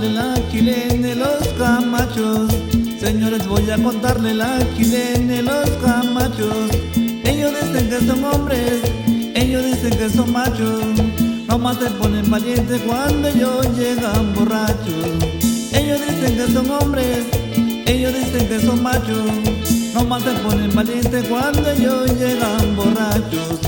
contarle la chilena de los camachos. Señores, voy a contarle la chilena de los camachos. Ellos dicen que son hombres, ellos dicen que son machos. Nomás se ponen valientes cuando ellos llegan borrachos. Ellos dicen que son hombres, ellos dicen que son machos. Nomás se ponen valientes cuando ellos llegan borrachos.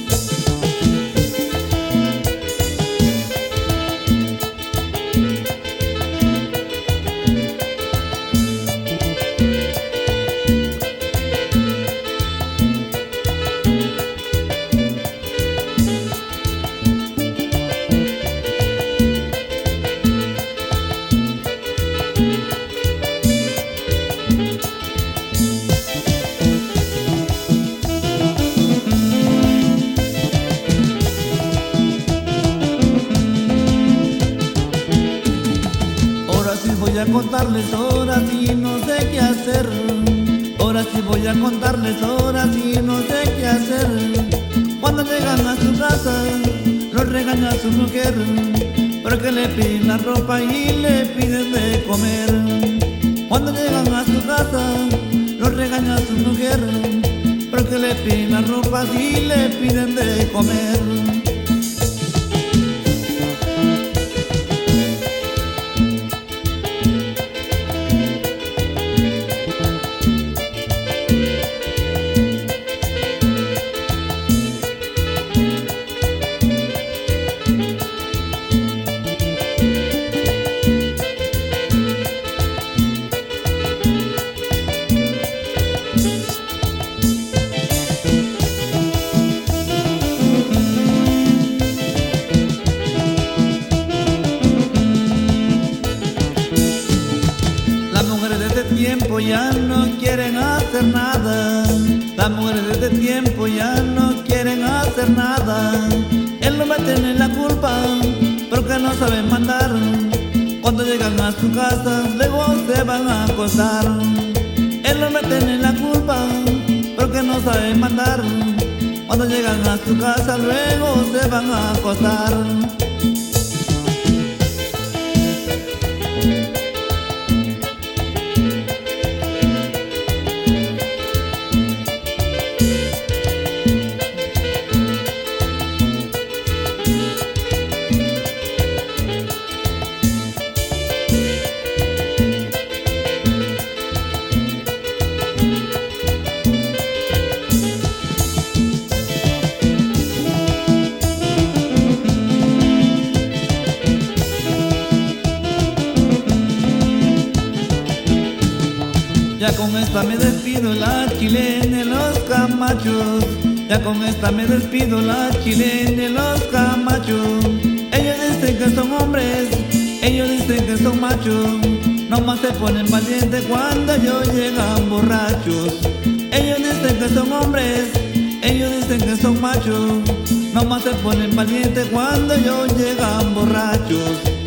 Voy a contarles ahora sí no sé qué hacer. Ahora sí voy a contarles ahora sí no sé qué hacer. Cuando llegan a su casa los regaña a su mujer, porque le piden la ropa y le piden de comer. Cuando llegan a su casa los regaña a su mujer, porque le piden la ropa y le piden de comer. Tiempo ya no quieren hacer nada. Las mujeres de este tiempo ya no quieren hacer nada. Él no me tiene la culpa porque no saben mandar. Cuando llegan a su casa luego se van a acostar. Él no me tiene la culpa porque no saben mandar. Cuando llegan a su casa luego se van a acostar. Ya con esta me despido, la chilena de los camachos. Ya con esta me despido, la chilena de los camachos. Ellos dicen que son hombres, ellos dicen que son machos. Nomás se ponen valientes cuando ellos llegan borrachos. Ellos dicen que son hombres, ellos dicen que son machos. Nomás se ponen valientes cuando ellos llegan borrachos.